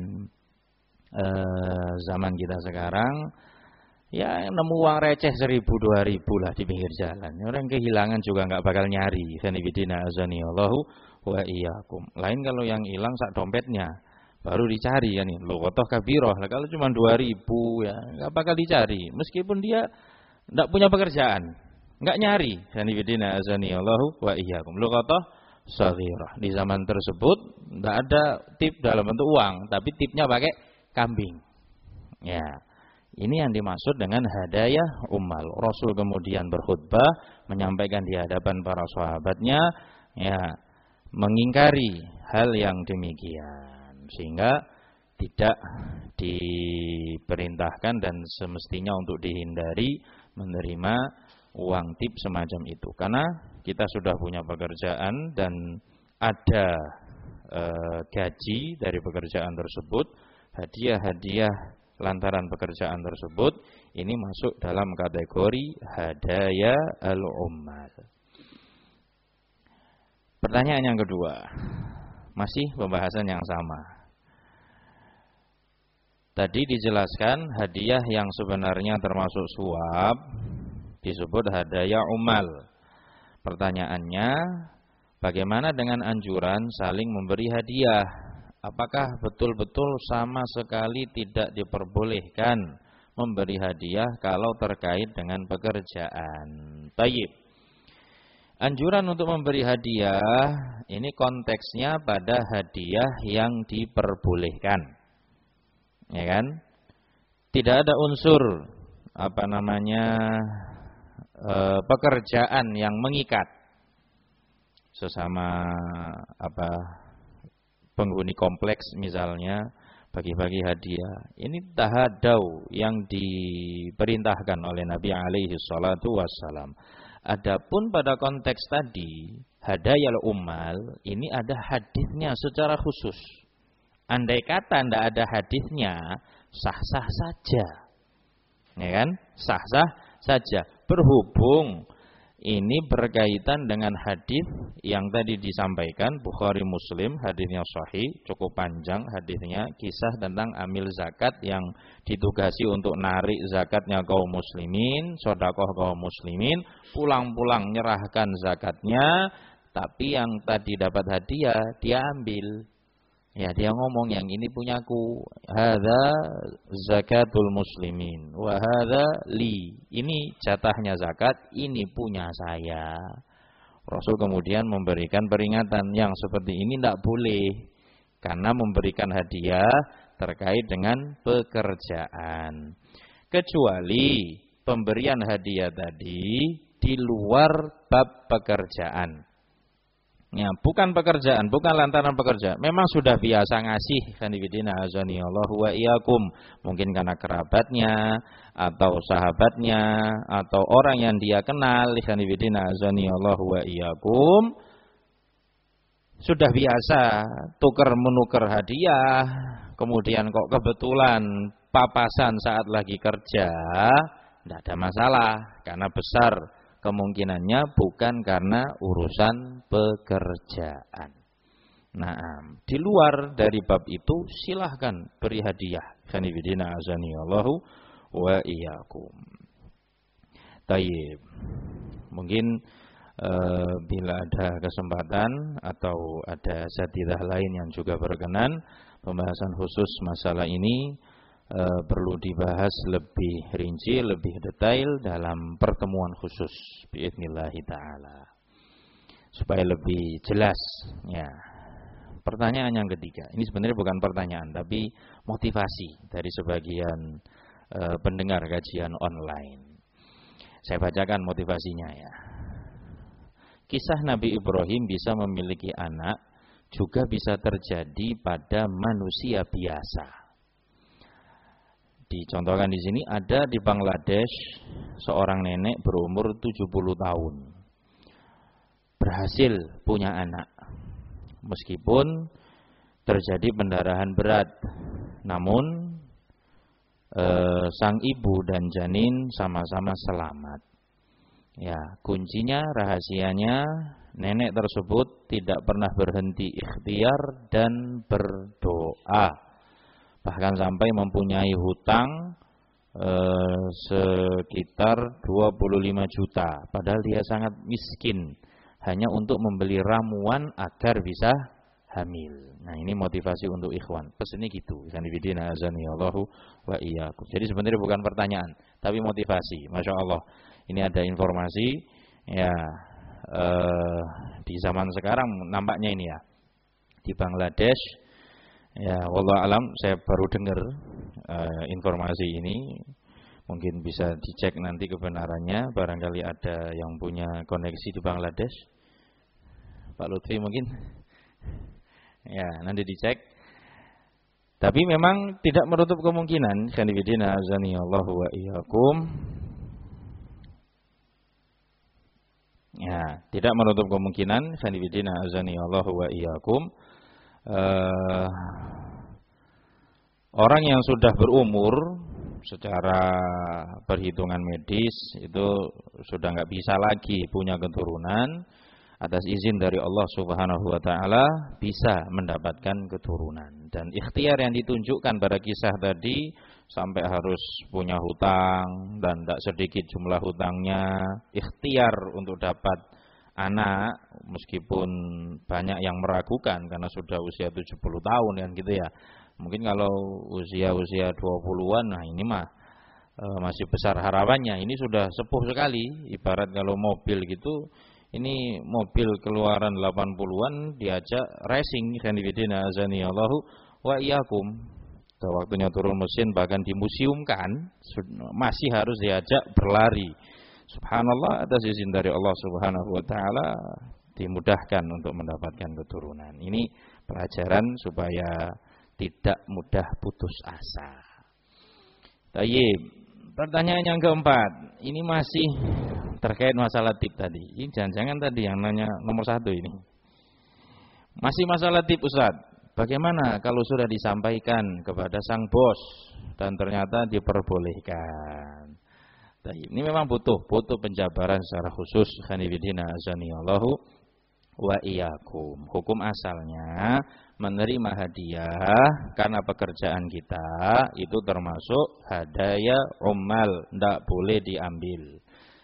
eh, zaman kita sekarang, ya nemu uang receh seribu dua ribu lah di pinggir jalan. Orang kehilangan juga nggak bakal nyari. Khanifidina azani Allahu wa iyyakum. Lain kalau yang hilang sak dompetnya baru dicari kan, luqatah kabirah. Kalau cuma dua ribu ya nggak bakal dicari. Meskipun dia Tidak punya pekerjaan, nggak nyari. Sanibidina azani Allahu wa iyyakum. Luqatah shaghirah. Di zaman tersebut tidak ada tip dalam bentuk uang, tapi tipnya pakai kambing. Ya, ini yang dimaksud dengan hadayah ummal. Rasul kemudian berkhutbah, menyampaikan di hadapan para sahabatnya, ya, mengingkari hal yang demikian, sehingga tidak diperintahkan dan semestinya untuk dihindari menerima uang tip semacam itu. Karena kita sudah punya pekerjaan dan ada e, gaji dari pekerjaan tersebut, hadiah-hadiah lantaran pekerjaan tersebut ini masuk dalam kategori hadaya al-ummal. Pertanyaan yang kedua, masih pembahasan yang sama. Tadi dijelaskan hadiah yang sebenarnya termasuk suap disebut hadaya ummal. Pertanyaannya, bagaimana dengan anjuran saling memberi hadiah? Apakah betul-betul sama sekali tidak diperbolehkan memberi hadiah kalau terkait dengan pekerjaan? Tayyib. Anjuran untuk memberi hadiah ini konteksnya pada hadiah yang diperbolehkan. Ya kan? Tidak ada unsur apa namanya e, pekerjaan yang mengikat sesama apa penghuni kompleks misalnya bagi-bagi hadiah. Ini tahadau yang diperintahkan oleh Nabi alaihi salatu wassalam. Adapun pada konteks tadi hadayal ummal ini ada hadisnya secara khusus. Andai kata tidak ada hadisnya, sah-sah saja. Ya kan? Sah-sah saja. Berhubung ini berkaitan dengan hadis yang tadi disampaikan Bukhari Muslim, hadisnya sahih, cukup panjang hadisnya, kisah tentang amil zakat yang ditugasi untuk narik zakatnya kaum muslimin, sedekah kaum muslimin, pulang-pulang nyerahkan zakatnya, tapi yang tadi dapat hadiah dia ambil. Ya, dia ngomong yang ini punyaku. Hadza zakatul muslimin wa hadza li. Ini jatahnya zakat, ini punya saya. Rasul kemudian memberikan peringatan yang seperti ini tidak boleh karena memberikan hadiah terkait dengan pekerjaan. Kecuali pemberian hadiah tadi di luar bab pekerjaan. Ya, bukan pekerjaan, bukan lantaran pekerjaan. Memang sudah biasa ngasih, kanibidina azani Allah wa iyyakum. Mungkin karena kerabatnya atau sahabatnya atau orang yang dia kenal, kanibidina azani Allah wa iyyakum. Sudah biasa tukar menukar hadiah, kemudian kok kebetulan papasan saat lagi kerja, tidak ada masalah karena besar kemungkinannya bukan karena urusan pekerjaan. Nah, di luar dari bab itu silahkan beri hadiah. Sanibidina azani Allahu wa iyyakum. Tayyib. Mungkin e, bila ada kesempatan atau ada satidah lain yang juga berkenan, pembahasan khusus masalah ini E, perlu dibahas lebih rinci, lebih detail dalam pertemuan khusus biidnillahi ta'ala supaya lebih jelas ya. Pertanyaan yang ketiga, ini sebenarnya bukan pertanyaan tapi motivasi dari sebagian e, pendengar kajian online. Saya bacakan motivasinya ya. Kisah Nabi Ibrahim bisa memiliki anak juga bisa terjadi pada manusia biasa. Dicontohkan di sini ada di Bangladesh seorang nenek berumur tujuh puluh tahun berhasil punya anak meskipun terjadi pendarahan berat, namun eh, sang ibu dan janin sama-sama selamat. Ya, kuncinya rahasianya nenek tersebut tidak pernah berhenti ikhtiar dan berdoa. Bahkan sampai mempunyai hutang eh, sekitar dua puluh lima juta. Padahal dia sangat miskin. Hanya untuk membeli ramuan agar bisa hamil. Nah, ini motivasi untuk ikhwan. Pesannya gitu. Sanibidina azani Allahu wa iyyakum. Jadi sebenarnya bukan pertanyaan, tapi motivasi. Masya Allah, ini ada informasi ya eh, di zaman sekarang nampaknya ini ya di Bangladesh ya, wallahu alam, saya baru dengar eh, informasi ini. Mungkin bisa dicek nanti kebenarannya, barangkali ada yang punya koneksi di Bangladesh. Pak Lutfi mungkin. Ya, nanti dicek. Tapi memang tidak menutup kemungkinan, khanifidina azanillahu wa iyyakum. Ya, tidak menutup kemungkinan, khanifidina azanillahu wa iyyakum. Uh, orang yang sudah berumur secara perhitungan medis itu sudah nggak bisa lagi punya keturunan, atas izin dari Allah Subhanahu wa taala bisa mendapatkan keturunan. Dan ikhtiar yang ditunjukkan pada kisah tadi sampai harus punya hutang dan tidak sedikit jumlah hutangnya, ikhtiar untuk dapat anak meskipun banyak yang meragukan karena sudah usia tujuh puluh tahun kan gitu ya. Mungkin kalau usia-usia dua puluhan, nah ini mah e, masih besar harapannya. Ini sudah sepuh sekali, ibarat kalau mobil gitu. Ini mobil keluaran delapan puluhan diajak racing, khanifidina azanillahu wa iyyakum. Waktunya turun mesin bahkan dimuseumkan, masih harus diajak berlari. Subhanallah, atas izin dari Allah Subhanahu wa taala dimudahkan untuk mendapatkan keturunan. Ini pelajaran supaya tidak mudah putus asa. Tayyib. Pertanyaan yang keempat, ini masih terkait masalah tip tadi. Ini jangan-jangan tadi yang nanya nomor satu ini. Masih masalah tip, Ustaz. Bagaimana kalau sudah disampaikan kepada sang bos dan ternyata diperbolehkan? Tayyib. Ini memang butuh butuh penjabaran secara khusus, khanifidina azanillahu wa iyyakum. Hukum asalnya menerima hadiah karena pekerjaan kita itu termasuk hadaya ummal, tidak boleh diambil.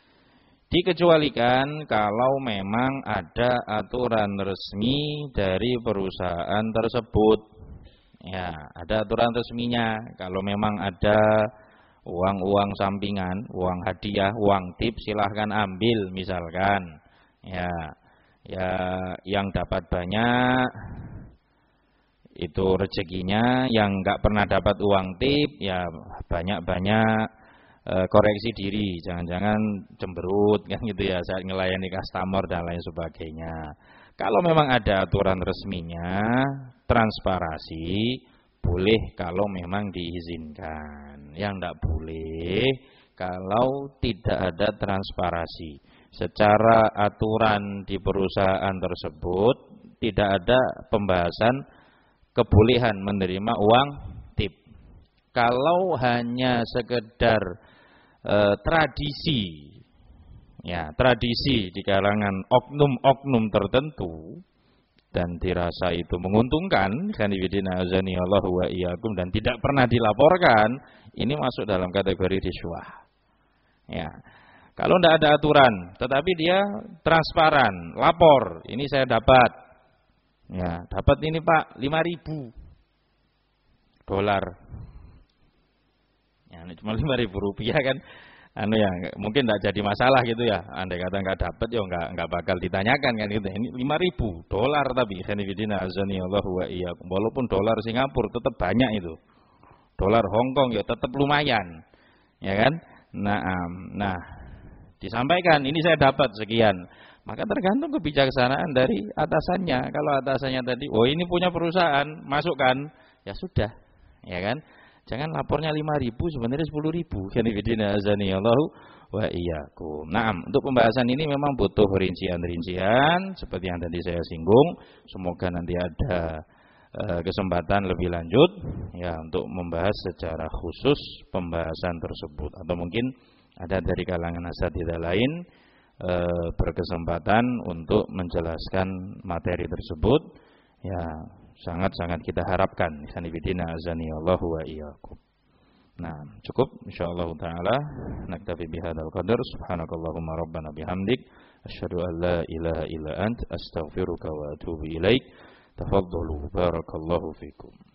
Dikecualikan kalau memang ada aturan resmi dari perusahaan tersebut. Ya, ada aturan resminya. Kalau memang ada uang-uang sampingan, uang hadiah, uang tip, silahkan ambil misalkan. Ya, ya yang dapat banyak itu rezekinya, yang nggak pernah dapat uang tip ya banyak-banyak e, koreksi diri, jangan-jangan cemberut kan gitu ya saat ngelayani customer dan lain sebagainya. Kalau memang ada aturan resminya, transparasi boleh kalau memang diizinkan. Yang nggak boleh kalau tidak ada transparasi. Secara aturan di perusahaan tersebut tidak ada pembahasan kebolehan menerima uang tip. Kalau hanya sekedar e, tradisi, ya tradisi di kalangan oknum-oknum tertentu dan dirasa itu menguntungkan, khanifidina azanillahu wa iyyakum, dan tidak pernah dilaporkan, ini masuk dalam kategori riswah. Ya, kalau tidak ada aturan, tetapi dia transparan, lapor, ini saya dapat. Ya, dapat ini Pak lima ribu dolar. Ya, ini cuma lima ribu rupiah kan. Anu ya, mungkin tidak jadi masalah gitu ya. Andai kata nggak dapat ya nggak nggak bakal ditanyakan kan gitu. Ini lima ribu dolar tapi khanifidina azanillahu wa iyyakum. Walaupun dolar Singapura tetap banyak itu. Dolar Hong Kong ya tetap lumayan. Ya kan? Nah, nah disampaikan ini saya dapat sekian. Maka tergantung kebijaksanaan dari atasannya. Kalau atasannya tadi, oh ini punya perusahaan, masukkan, ya sudah, ya kan? Jangan lapornya lima ribu, sebenarnya sepuluh ribu. Khanifidina azanillahu wa iyyakum. Nah, untuk pembahasan ini memang butuh rincian-rincian, seperti yang tadi saya singgung. Semoga nanti ada uh, kesempatan lebih lanjut, ya, untuk membahas secara khusus pembahasan tersebut. Atau mungkin ada dari kalangan asatidzah lain E, berkesempatan untuk menjelaskan materi tersebut, ya sangat-sangat kita harapkan. Khanifidina azanillahu wa iyyakum. Nah, cukup insyaallah taala. Naktafi bihadzal qadar. Subhanakallahumma rabbana bihamdik asyhadu an la ilaha illa ant astaghfiruka wa atubu ilaik. Tafadhalu barakallahu fikum.